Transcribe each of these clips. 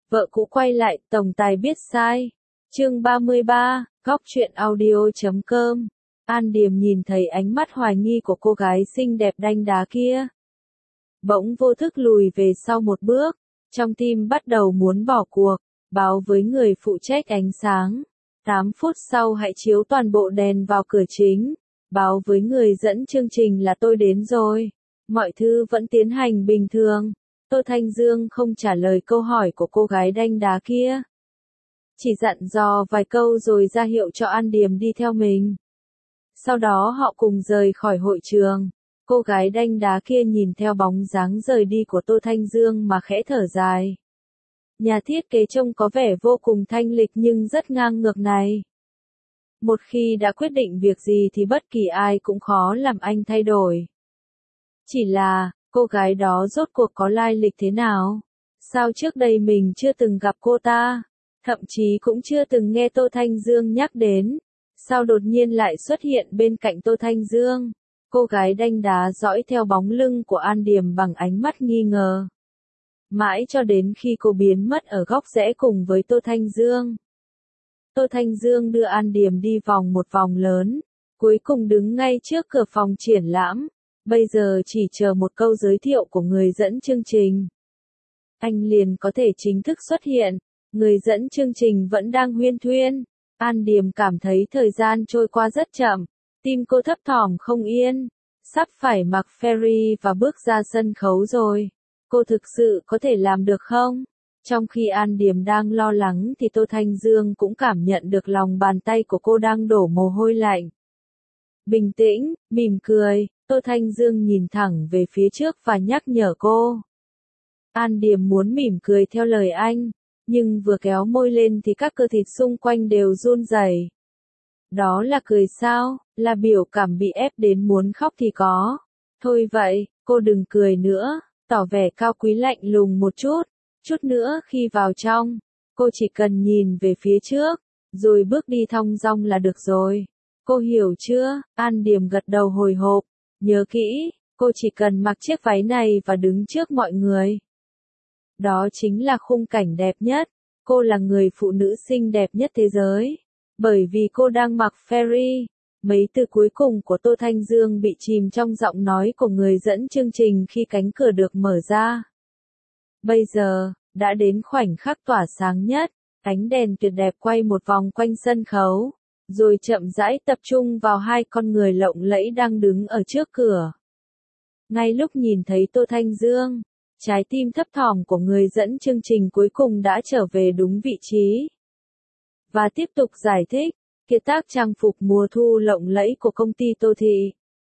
Vợ cũ quay lại, tổng tài biết sai. Chương 33, góc truyện audio.com. An Điềm nhìn thấy ánh mắt hoài nghi của cô gái xinh đẹp đanh đá kia. Bỗng vô thức lùi về sau một bước, trong tim bắt đầu muốn bỏ cuộc, báo với người phụ trách ánh sáng. 8 phút sau hãy chiếu toàn bộ đèn vào cửa chính, báo với người dẫn chương trình là tôi đến rồi. Mọi thứ vẫn tiến hành bình thường. Tô Thanh Dương không trả lời câu hỏi của cô gái đanh đá kia. Chỉ dặn dò vài câu rồi ra hiệu cho An Điềm đi theo mình. Sau đó họ cùng rời khỏi hội trường. Cô gái đanh đá kia nhìn theo bóng dáng rời đi của Tô Thanh Dương mà khẽ thở dài. Nhà thiết kế trông có vẻ vô cùng thanh lịch nhưng rất ngang ngược này. Một khi đã quyết định việc gì thì bất kỳ ai cũng khó làm anh thay đổi. Chỉ là, cô gái đó rốt cuộc có lai lịch thế nào? Sao trước đây mình chưa từng gặp cô ta? Thậm chí cũng chưa từng nghe Tô Thanh Dương nhắc đến. Sao đột nhiên lại xuất hiện bên cạnh Tô Thanh Dương? Cô gái đanh đá dõi theo bóng lưng của An Điềm bằng ánh mắt nghi ngờ. Mãi cho đến khi cô biến mất ở góc rẽ cùng với Tô Thanh Dương. Tô Thanh Dương đưa An Điềm đi vòng một vòng lớn, cuối cùng đứng ngay trước cửa phòng triển lãm. Bây giờ chỉ chờ một câu giới thiệu của người dẫn chương trình. Anh liền có thể chính thức xuất hiện. Người dẫn chương trình vẫn đang huyên thuyên. An Điềm cảm thấy thời gian trôi qua rất chậm. Tim cô thấp thỏm không yên. Sắp phải mặc ferry và bước ra sân khấu rồi. Cô thực sự có thể làm được không? Trong khi An Điềm đang lo lắng thì Tô Thanh Dương cũng cảm nhận được lòng bàn tay của cô đang đổ mồ hôi lạnh. Bình tĩnh, mỉm cười, Tô Thanh Dương nhìn thẳng về phía trước và nhắc nhở cô. An Điềm muốn mỉm cười theo lời anh, nhưng vừa kéo môi lên thì các cơ thịt xung quanh đều run rẩy. Đó là cười sao, là biểu cảm bị ép đến muốn khóc thì có. Thôi vậy, cô đừng cười nữa, tỏ vẻ cao quý lạnh lùng một chút. Chút nữa khi vào trong, cô chỉ cần nhìn về phía trước, rồi bước đi thong dong là được rồi. Cô hiểu chưa? An Điềm gật đầu hồi hộp. Nhớ kỹ, cô chỉ cần mặc chiếc váy này và đứng trước mọi người. Đó chính là khung cảnh đẹp nhất. Cô là người phụ nữ xinh đẹp nhất thế giới. Bởi vì cô đang mặc ferry. Mấy từ cuối cùng của Tô Thanh Dương bị chìm trong giọng nói của người dẫn chương trình khi cánh cửa được mở ra. Bây giờ, đã đến khoảnh khắc tỏa sáng nhất. Ánh đèn tuyệt đẹp quay một vòng quanh sân khấu, rồi chậm rãi tập trung vào hai con người lộng lẫy đang đứng ở trước cửa. Ngay lúc nhìn thấy Tô Thanh Dương, trái tim thấp thỏm của người dẫn chương trình cuối cùng đã trở về đúng vị trí. Và tiếp tục giải thích, kiệt tác trang phục mùa thu lộng lẫy của công ty Tô Thị.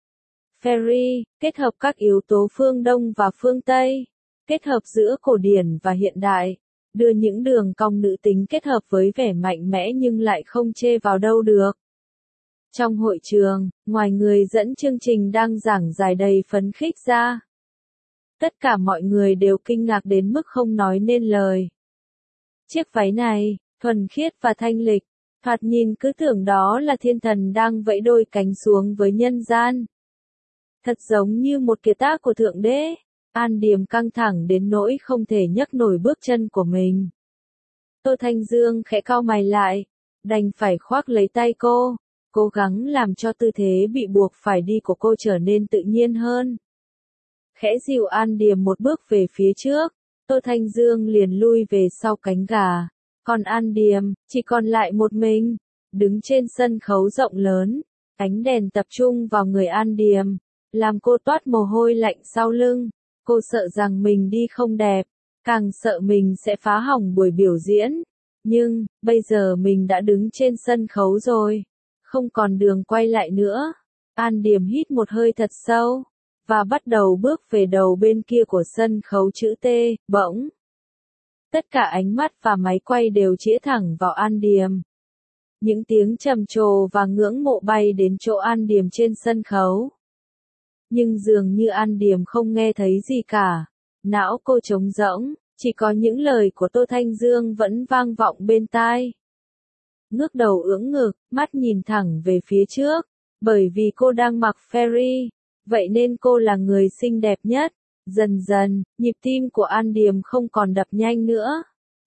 Ferry, kết hợp các yếu tố phương Đông và phương Tây, kết hợp giữa cổ điển và hiện đại, đưa những đường cong nữ tính kết hợp với vẻ mạnh mẽ nhưng lại không chê vào đâu được. Trong hội trường, ngoài người dẫn chương trình đang giảng giải đầy phấn khích ra, tất cả mọi người đều kinh ngạc đến mức không nói nên lời. Chiếc váy này, thuần khiết và thanh lịch, thoạt nhìn cứ tưởng đó là thiên thần đang vẫy đôi cánh xuống với nhân gian. Thật giống như một kiệt tác của Thượng Đế. An Điềm căng thẳng đến nỗi không thể nhấc nổi bước chân của mình. Tô Thanh Dương khẽ cau mày lại, đành phải khoác lấy tay cô, cố gắng làm cho tư thế bị buộc phải đi của cô trở nên tự nhiên hơn. Khẽ dìu An Điềm một bước về phía trước, Tô Thanh Dương liền lui về sau cánh gà, còn An Điềm chỉ còn lại một mình, đứng trên sân khấu rộng lớn, ánh đèn tập trung vào người An Điềm, làm cô toát mồ hôi lạnh sau lưng. Cô sợ rằng mình đi không đẹp, càng sợ mình sẽ phá hỏng buổi biểu diễn. Nhưng, bây giờ mình đã đứng trên sân khấu rồi, không còn đường quay lại nữa. An Điềm hít một hơi thật sâu, và bắt đầu bước về đầu bên kia của sân khấu chữ T. Bỗng, tất cả ánh mắt và máy quay đều chĩa thẳng vào An Điềm. Những tiếng trầm trồ và ngưỡng mộ bay đến chỗ An Điềm trên sân khấu. Nhưng dường như An Điềm không nghe thấy gì cả. Não cô trống rỗng, chỉ có những lời của Tô Thanh Dương vẫn vang vọng bên tai. Ngước đầu ưỡn ngực, mắt nhìn thẳng về phía trước. Bởi vì cô đang mặc ferry, vậy nên cô là người xinh đẹp nhất. Dần dần, nhịp tim của An Điềm không còn đập nhanh nữa.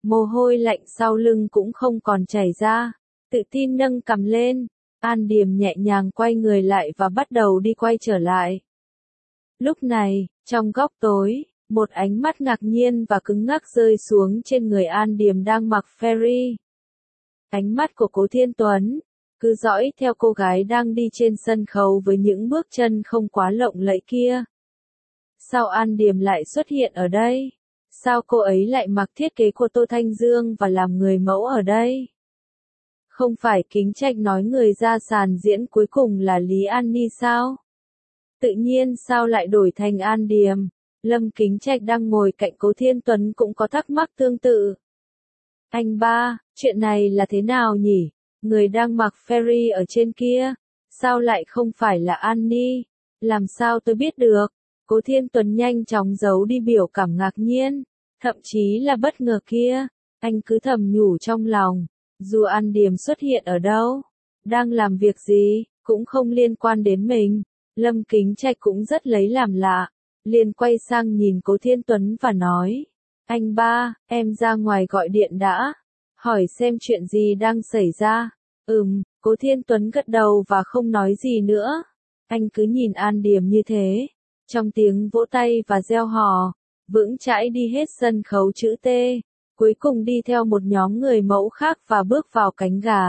Mồ hôi lạnh sau lưng cũng không còn chảy ra, tự tin nâng cằm lên, An Điềm nhẹ nhàng quay người lại và bắt đầu đi quay trở lại. Lúc này, trong góc tối, một ánh mắt ngạc nhiên và cứng ngắc rơi xuống trên người An Điềm đang mặc Ferry. Ánh mắt của Cố Thiên Tuấn cứ dõi theo cô gái đang đi trên sân khấu với những bước chân không quá lộng lẫy kia. Sao An Điềm lại xuất hiện ở đây? Sao cô ấy lại mặc thiết kế của Tô Thanh Dương và làm người mẫu ở đây? Không phải Kính Trạch nói người ra sàn diễn cuối cùng là Lý An Ni sao? Tự nhiên sao lại đổi thành An Điềm? Lâm Kính Trạch đang ngồi cạnh Cố Thiên Tuấn cũng có thắc mắc tương tự. Anh ba, chuyện này là thế nào nhỉ? Người đang mặc Ferry ở trên kia, sao lại không phải là An Ni? Làm sao tôi biết được? Cố Thiên Tuấn nhanh chóng giấu đi biểu cảm ngạc nhiên, thậm chí là bất ngờ kia. Anh cứ thầm nhủ trong lòng, dù An Điềm xuất hiện ở đâu, đang làm việc gì, cũng không liên quan đến mình. Lâm Kính Trạch cũng rất lấy làm lạ, liền quay sang nhìn Cố Thiên Tuấn và nói, anh ba, em ra ngoài gọi điện đã, hỏi xem chuyện gì đang xảy ra. Cố Thiên Tuấn gật đầu và không nói gì nữa. Anh cứ nhìn An Điềm như thế, trong tiếng vỗ tay và reo hò, vững chãi đi hết sân khấu chữ T, cuối cùng đi theo một nhóm người mẫu khác và bước vào cánh gà.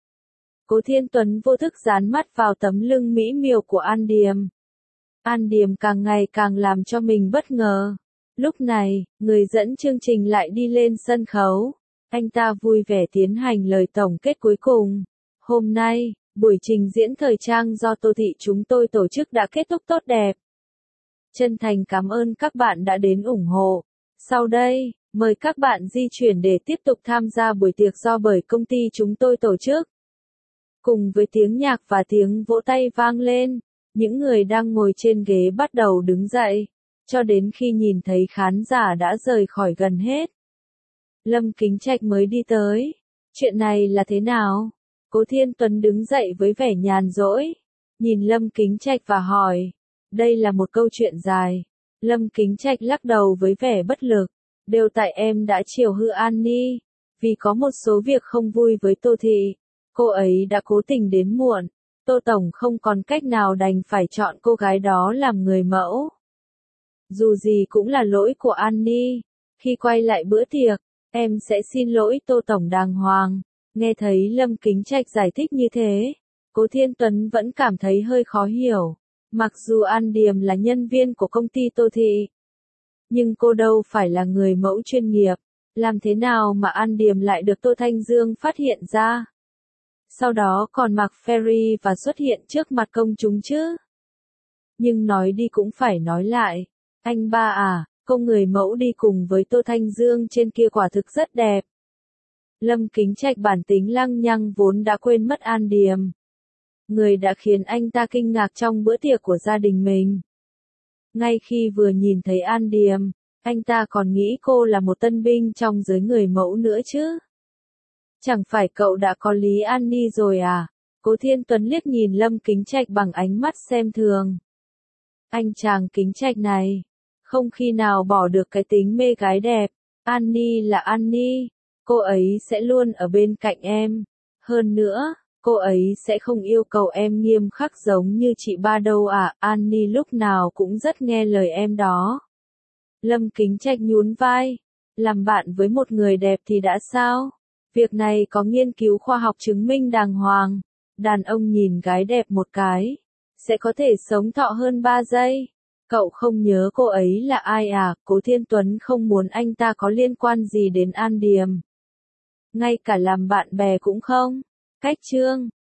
Cố Thiên Tuấn vô thức dán mắt vào tấm lưng mỹ miều của An Điềm. An Điềm càng ngày càng làm cho mình bất ngờ. Lúc này, người dẫn chương trình lại đi lên sân khấu. Anh ta vui vẻ tiến hành lời tổng kết cuối cùng. Hôm nay, buổi trình diễn thời trang do Tô Thị chúng tôi tổ chức đã kết thúc tốt đẹp. Chân thành cảm ơn các bạn đã đến ủng hộ. Sau đây, mời các bạn di chuyển để tiếp tục tham gia buổi tiệc do bởi công ty chúng tôi tổ chức. Cùng với tiếng nhạc và tiếng vỗ tay vang lên, những người đang ngồi trên ghế bắt đầu đứng dậy, cho đến khi nhìn thấy khán giả đã rời khỏi gần hết. Lâm Kính Trạch mới đi tới. Chuyện này là thế nào? Cố Thiên Tuấn đứng dậy với vẻ nhàn rỗi, nhìn Lâm Kính Trạch và hỏi. Đây là một câu chuyện dài. Lâm Kính Trạch lắc đầu với vẻ bất lực. Đều tại em đã chiều hư An Ni. Vì có một số việc không vui với Tô Thị. Cô ấy đã cố tình đến muộn. Tô Tổng không còn cách nào đành phải chọn cô gái đó làm người mẫu. Dù gì cũng là lỗi của An Ni. Khi quay lại bữa tiệc, em sẽ xin lỗi Tô Tổng đàng hoàng. Nghe thấy Lâm Kính Trạch giải thích như thế, Cố Thiên Tuấn vẫn cảm thấy hơi khó hiểu. Mặc dù An Điềm là nhân viên của công ty Tô Thị, nhưng cô đâu phải là người mẫu chuyên nghiệp. Làm thế nào mà An Điềm lại được Tô Thanh Dương phát hiện ra? Sau đó còn mặc Ferry và xuất hiện trước mặt công chúng chứ? Nhưng nói đi cũng phải nói lại. Anh ba à, cô người mẫu đi cùng với Tô Thanh Dương trên kia quả thực rất đẹp. Lâm Kính Trạch bản tính lăng nhăng vốn đã quên mất An Điềm. Người đã khiến anh ta kinh ngạc trong bữa tiệc của gia đình mình. Ngay khi vừa nhìn thấy An Điềm, anh ta còn nghĩ cô là một tân binh trong giới người mẫu nữa chứ. Chẳng phải cậu đã có Lý An Ni rồi à? Cố Thiên Tuấn liếc nhìn Lâm Kính Trạch bằng ánh mắt xem thường. Anh chàng Kính Trạch này, không khi nào bỏ được cái tính mê gái đẹp. An Ni là An Ni, cô ấy sẽ luôn ở bên cạnh em. Hơn nữa, cô ấy sẽ không yêu cầu em nghiêm khắc giống như chị ba đâu à. An Ni lúc nào cũng rất nghe lời em đó. Lâm Kính Trạch nhún vai. Làm bạn với một người đẹp thì đã sao? Việc này có nghiên cứu khoa học chứng minh đàng hoàng. Đàn ông nhìn gái đẹp một cái, sẽ có thể sống thọ hơn 3 giây. Cậu không nhớ cô ấy là ai à? Cố Thiên Tuấn không muốn anh ta có liên quan gì đến An Điềm. Ngay cả làm bạn bè cũng không. Cách chương